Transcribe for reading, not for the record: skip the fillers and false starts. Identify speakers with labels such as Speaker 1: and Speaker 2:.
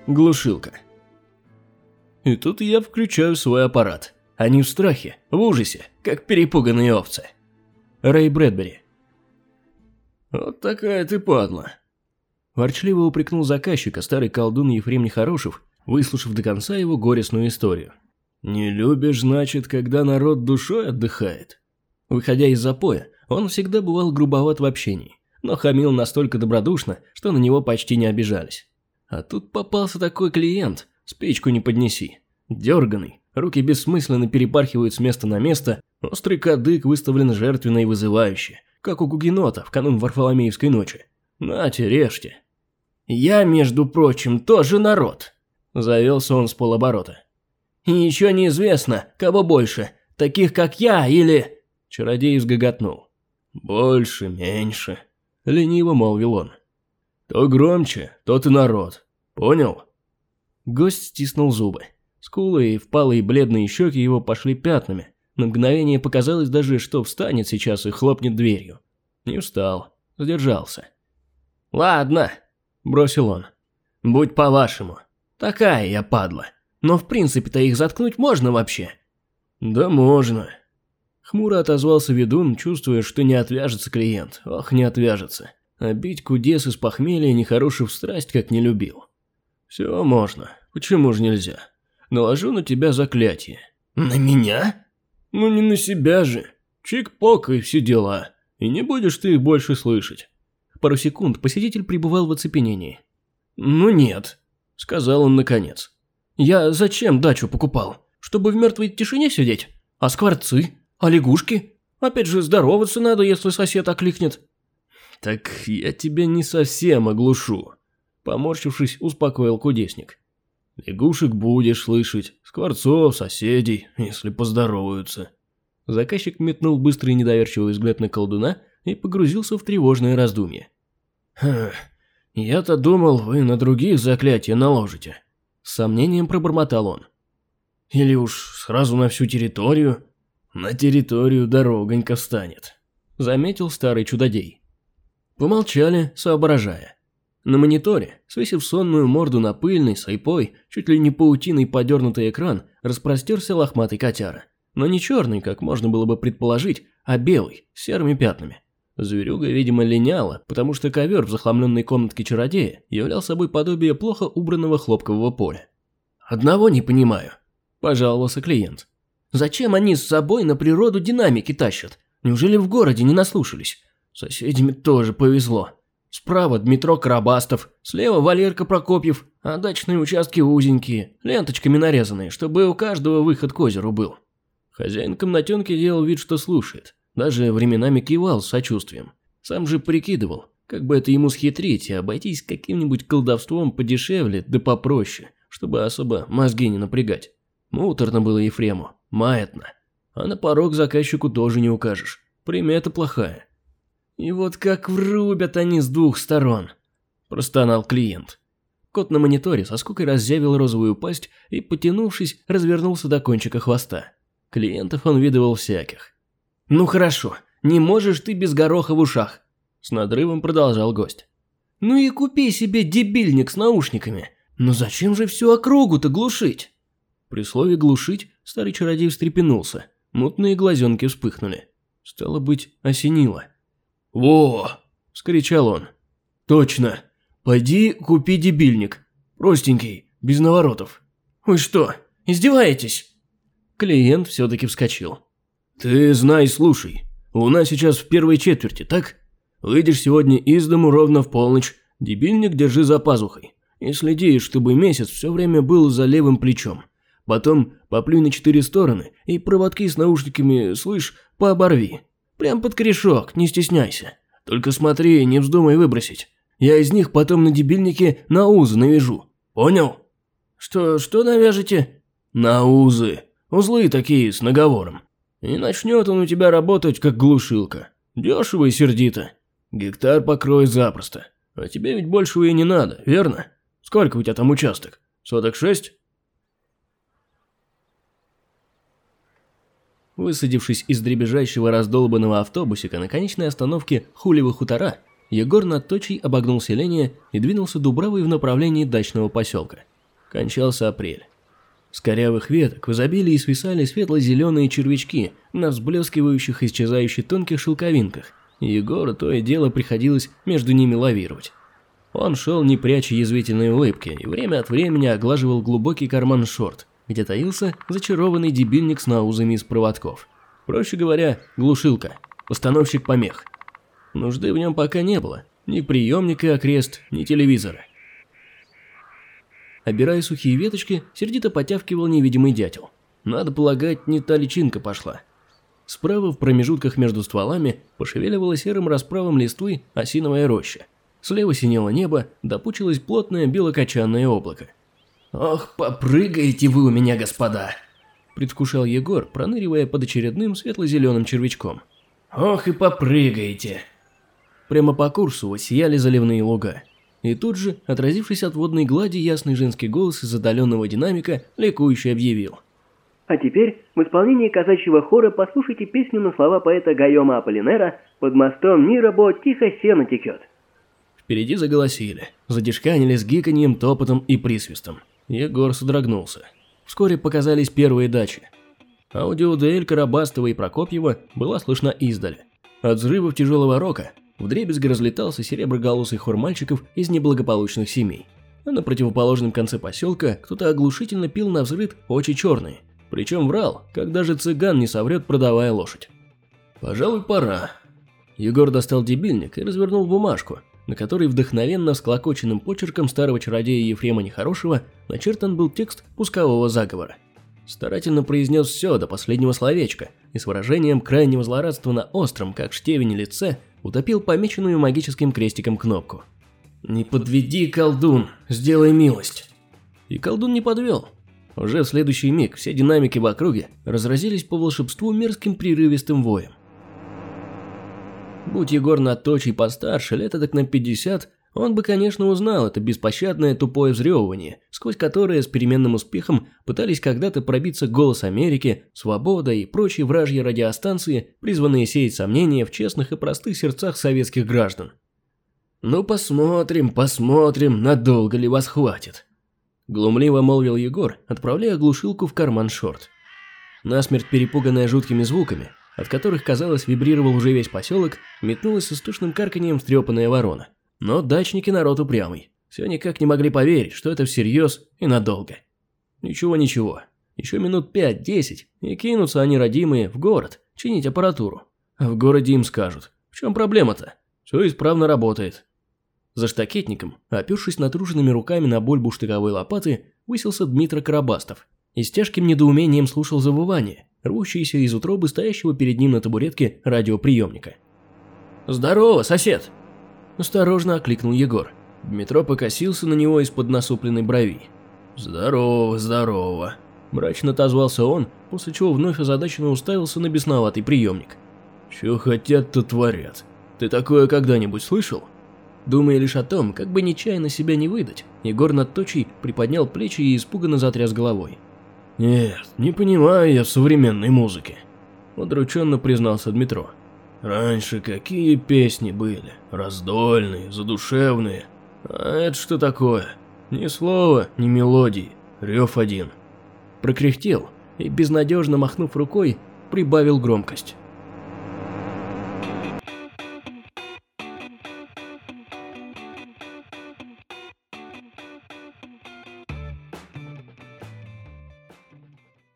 Speaker 1: Глушилка. И тут я включаю свой аппарат. Они в страхе, в ужасе, как перепуганные овцы. Рэй Брэдбери. «Вот такая ты падла», – ворчливо упрекнул заказчика старый колдун Ефрем Нехорошев, выслушав до конца его горестную историю. «Не любишь, значит, когда народ душой отдыхает?» Выходя из запоя, он всегда бывал грубоват в общении, но хамил настолько добродушно, что на него почти не обижались. А тут попался такой клиент, спичку не поднеси. Дерганый, руки бессмысленно перепархивают с места на место, острый кадык выставлен жертвенно и вызывающе, как у гугенота в канун Варфоломеевской ночи. Нате, режьте. «Я, между прочим, тоже народ», – завелся он с полоборота. «И еще неизвестно, кого больше, таких как я или...» Чародей взгоготнул. «Больше, меньше», – лениво молвил он. «То громче, тот и народ. Понял?» Гость стиснул зубы. Скулы и впалые бледные щеки его пошли пятнами. На мгновение показалось даже, что встанет сейчас и хлопнет дверью. Не встал, задержался. «Ладно», – бросил он. «Будь по-вашему. Такая я падла. Но в принципе-то их заткнуть можно вообще?» «Да можно». Хмуро отозвался ведун, чувствуя, что не отвяжется клиент. Ох, не отвяжется. А бить кудес из похмелья Нехорошев страсть как не любил. «Все можно. Почему же нельзя? Наложу на тебя заклятие». «На меня?» «Ну не на себя же. Чик-пок и все дела. И не будешь ты их больше слышать». Пару секунд посетитель пребывал в оцепенении. «Ну нет», — сказал он наконец. «Я зачем дачу покупал? Чтобы в мертвой тишине сидеть? А скворцы? А лягушки? Опять же здороваться надо, если сосед окликнет». «Так я тебя не совсем оглушу», — поморщившись, успокоил кудесник. «Лягушек будешь слышать, скворцов, соседей, если поздороваются». Заказчик метнул быстрый недоверчивый взгляд на колдуна и погрузился в тревожное раздумье. «Я-то думал, вы на других заклятия наложите», — с сомнением пробормотал он. «Или уж сразу на всю территорию?» «На территорию дорогонько встанет», — заметил старый чудодей. Помолчали, соображая. На мониторе, свесив сонную морду на пыльный, сайпой, чуть ли не паутиной подернутый экран, распростерся лохматый котяра. Но не черный, как можно было бы предположить, а белый, с серыми пятнами. Зверюга, видимо, линяла, потому что ковер в захламленной комнатке чародея являл собой подобие плохо убранного хлопкового поля. «Одного не понимаю», – пожаловался клиент. «Зачем они с собой на природу динамики тащат? Неужели в городе не наслушались? Соседями тоже повезло. Справа Дмитро Карабастов, слева Валерка Прокопьев, а дачные участки узенькие, ленточками нарезанные, чтобы у каждого выход к озеру был». Хозяин комнатенки делал вид, что слушает. Даже временами кивал с сочувствием. Сам же прикидывал, как бы это ему схитрить и обойтись каким-нибудь колдовством подешевле да попроще, чтобы особо мозги не напрягать. Муторно было Ефрему, маятно. А на порог заказчику тоже не укажешь. Примета плохая. «И вот как врубят они с двух сторон», – простонал клиент. Кот на мониторе со скукой разъявил розовую пасть и, потянувшись, развернулся до кончика хвоста. Клиентов он видывал всяких. «Ну хорошо, не можешь ты без гороха в ушах», – с надрывом продолжал гость. «Ну и купи себе дебильник с наушниками. Но зачем же всю округу-то глушить?» При слове «глушить» старый чародей встрепенулся, мутные глазенки вспыхнули. Стало быть, осенило. «Во!» – вскричал он. «Точно! Пойди купи дебильник. Простенький, без наворотов». «Вы что, издеваетесь?» Клиент все-таки вскочил. «Ты знай, слушай. Луна сейчас в первой четверти, так? Выйдешь сегодня из дому ровно в полночь. Дебильник держи за пазухой. И следи, чтобы месяц все время был за левым плечом. Потом поплюй на 4 стороны и проводки с наушниками, слышь, пооборви. Прям под корешок, не стесняйся. Только смотри, не вздумай выбросить. Я из них потом на дебильнике на узы навяжу. Понял?» «Что навяжете?» «На узы. Узлы такие с наговором. И начнет он у тебя работать как глушилка. Дешево и сердито. Гектар покроет запросто. А тебе ведь большего и не надо, верно? Сколько у тебя там участок? Соток 6?» Высадившись из дребезжащего раздолбанного автобусика на конечной остановке Хулева хутора, Егор над точей обогнул селение и двинулся Дубравой в направлении дачного поселка. Кончался апрель. С корявых веток в изобилии свисали светло-зеленые червячки на взблескивающих и исчезающих тонких шелковинках, и Егору то и дело приходилось между ними лавировать. Он шел, не пряча язвительной улыбки, и время от времени оглаживал глубокий карман шорт, где таился зачарованный дебильник с наузами из проводков. Проще говоря, глушилка, постановщик помех. Нужды в нем пока не было, ни приемника окрест, ни телевизора. Обирая сухие веточки, сердито потявкивал невидимый дятел. Надо полагать, не та личинка пошла. Справа в промежутках между стволами пошевеливала серым расправом листвы осиновая роща. Слева синело небо, допучилось плотное белокочанное облако. «Ох, попрыгаете вы у меня, господа!» – предвкушал Егор, проныривая под очередным светло-зеленым червячком. «Ох и попрыгаете!» Прямо по курсу воссияли заливные луга. И тут же, отразившись от водной глади, ясный женский голос из отдаленного динамика ликующе объявил:
Speaker 2: А теперь в исполнении казачьего хора послушайте песню на слова поэта Гайома Аполлинера «Под мостом Нирабо тихо сено текет».
Speaker 1: Впереди заголосили, задишканили с гиканьем, топотом и присвистом. Егор содрогнулся. Вскоре показались первые дачи. Аудиодуэль Карабастова и Прокопьева была слышна издали. От взрывов тяжелого рока вдребезги разлетался сереброголосый хор мальчиков из неблагополучных семей. А на противоположном конце поселка кто-то оглушительно пил навзрыд очи черные. Причем врал, как даже цыган не соврет, продавая лошадь. «Пожалуй, пора». Егор достал дебильник и развернул бумажку, на которой вдохновенно всклокоченным почерком старого чародея Ефрема Нехорошего начертан был текст пускового заговора. Старательно произнес все до последнего словечка и с выражением крайнего злорадства на остром, как штевень, лице утопил помеченную магическим крестиком кнопку. «Не подведи, колдун, сделай милость». И колдун не подвел. Уже в следующий миг все динамики в округе разразились по волшебству мерзким прерывистым воем. Будь Егор наточий постарше, лет так на 50, он бы, конечно, узнал это беспощадное тупое взрёвывание, сквозь которое с переменным успехом пытались когда-то пробиться «Голос Америки», «Свобода» и прочие вражьи радиостанции, призванные сеять сомнения в честных и простых сердцах советских граждан. «Ну посмотрим, надолго ли вас хватит», — глумливо молвил Егор, отправляя глушилку в карман шорт. Насмерть перепуганная жуткими звуками, от которых, казалось, вибрировал уже весь поселок, метнулась с истошным карканьем встрепанная ворона. Но дачники народ упрямый. Все никак не могли поверить, что это всерьез и надолго. Ничего, еще минут 5-10, и кинутся они, родимые, в город чинить аппаратуру. А в городе им скажут: в чем проблема-то? Все исправно работает. За штакетником, опершись натруженными руками на бульбу штыковой лопаты, высился Дмитро Карабастов и с тяжким недоумением слушал завывание, рвущееся из утробы стоящего перед ним на табуретке радиоприемника. «Здорово, сосед!» Осторожно окликнул Егор. Дмитро покосился на него из-под насупленной брови. «Здорово», – мрачно отозвался он, после чего вновь озадаченно уставился на бесноватый приемник. «Чё хотят-то творят? Ты такое когда-нибудь слышал?» Думая лишь о том, как бы нечаянно себя не выдать, Егор надточий приподнял плечи и испуганно затряс головой. «Нет, не понимаю я в современной музыке», – удрученно признался Дмитро. «Раньше какие песни были, раздольные, задушевные. А это что такое? Ни слова, ни мелодии, рев один». Прокряхтел и, безнадежно махнув рукой, прибавил громкость.